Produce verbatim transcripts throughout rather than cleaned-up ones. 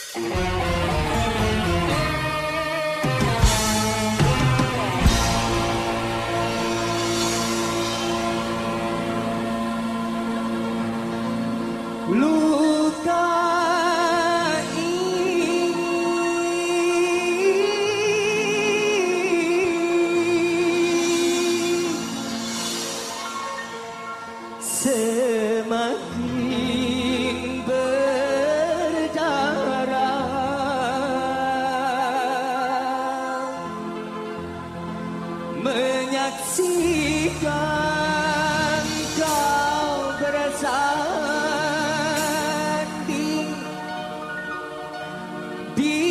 Luka ini semakin berdarah, menyaksikan kau bersanding di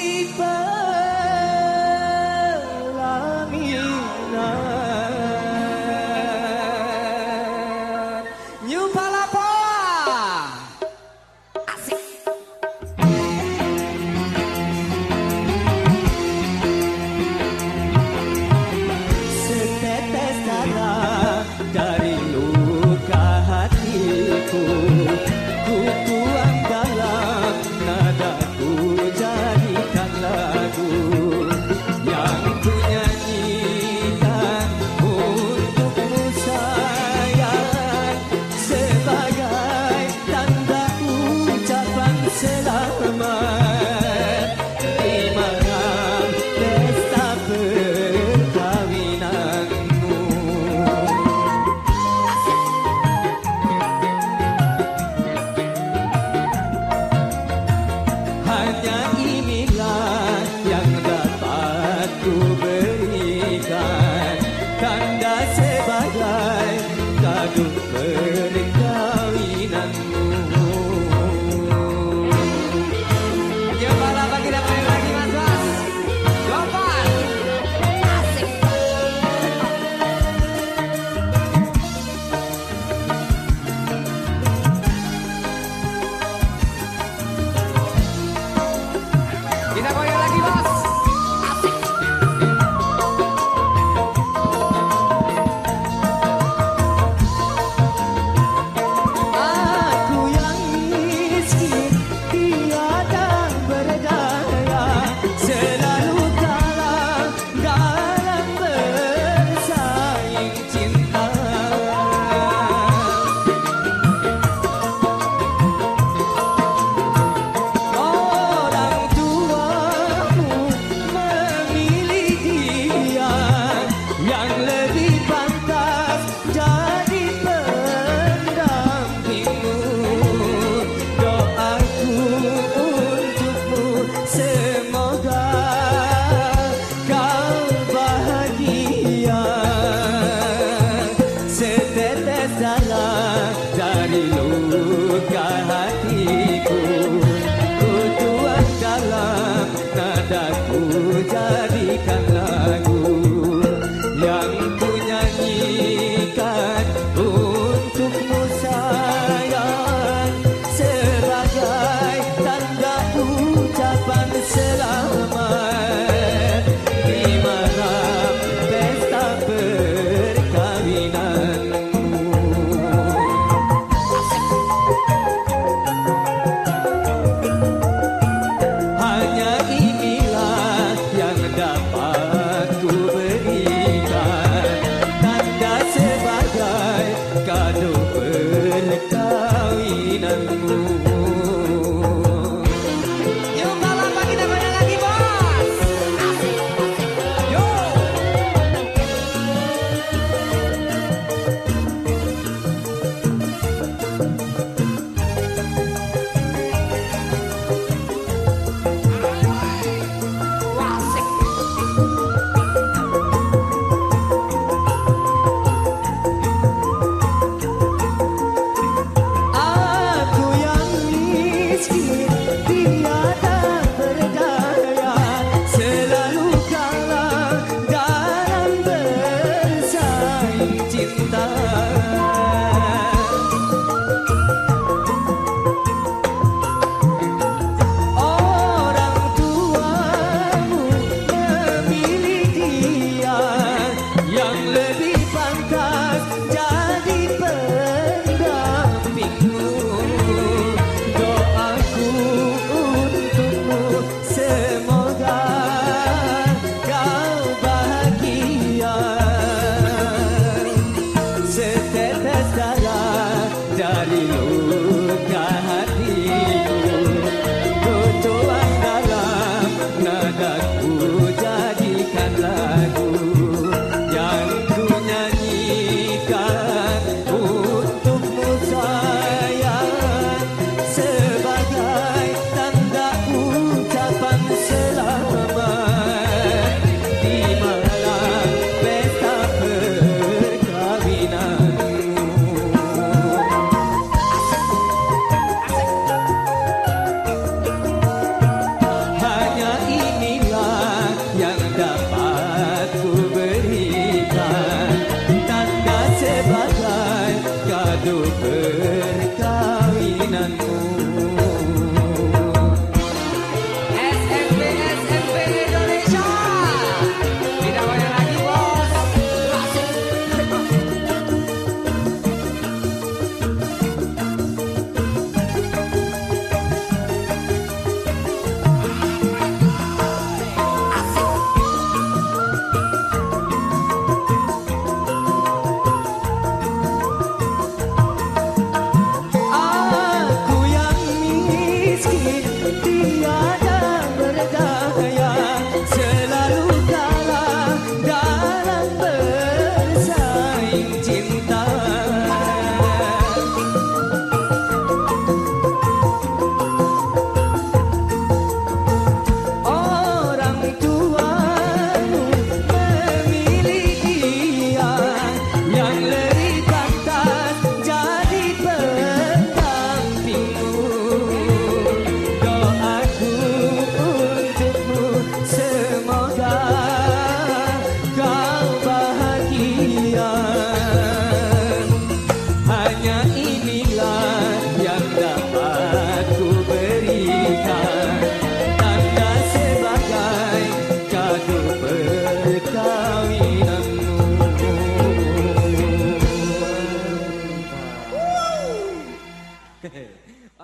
pelaminan New Palapa. Asik. Setetes darah dari luka hatiku, ku tuang dalam nadaku, jadikan lagu yang ku nyanyikan untukmu sayang, sebagai tanda ucapan selamat di malam pesta perkawinanmu. Hanya inilah yang dapat ku berikan, tanda sebagai kado perkawinanmu. Ya Palapa, kita main lagi Mas Bas. Gopan. Asik. Kita goyang lagi Bos. Asik. Aku yang miskin, tiada berdaya, selalu kalah dalam bersaing cinta. Orang tuamu memilih dia yang lebih pantas jadi pendampingmu. Doaku untukmu, semoga kau bahagia. Setetes darah dari luka hatiku, ku tuang dalam nadaku, jadikan lagu yang ku nyanyikan untukmu sayang, sebagai tanda ucapan selamat di malam pesta perkawinanmu. Hanya inilah yang dapat ku berikan, tanda sebagai kado perkawinanmu. Yuk Palapa, kita goyang lagi Bos. Asik. Yuk. Asik. Aku yang miskin, tiada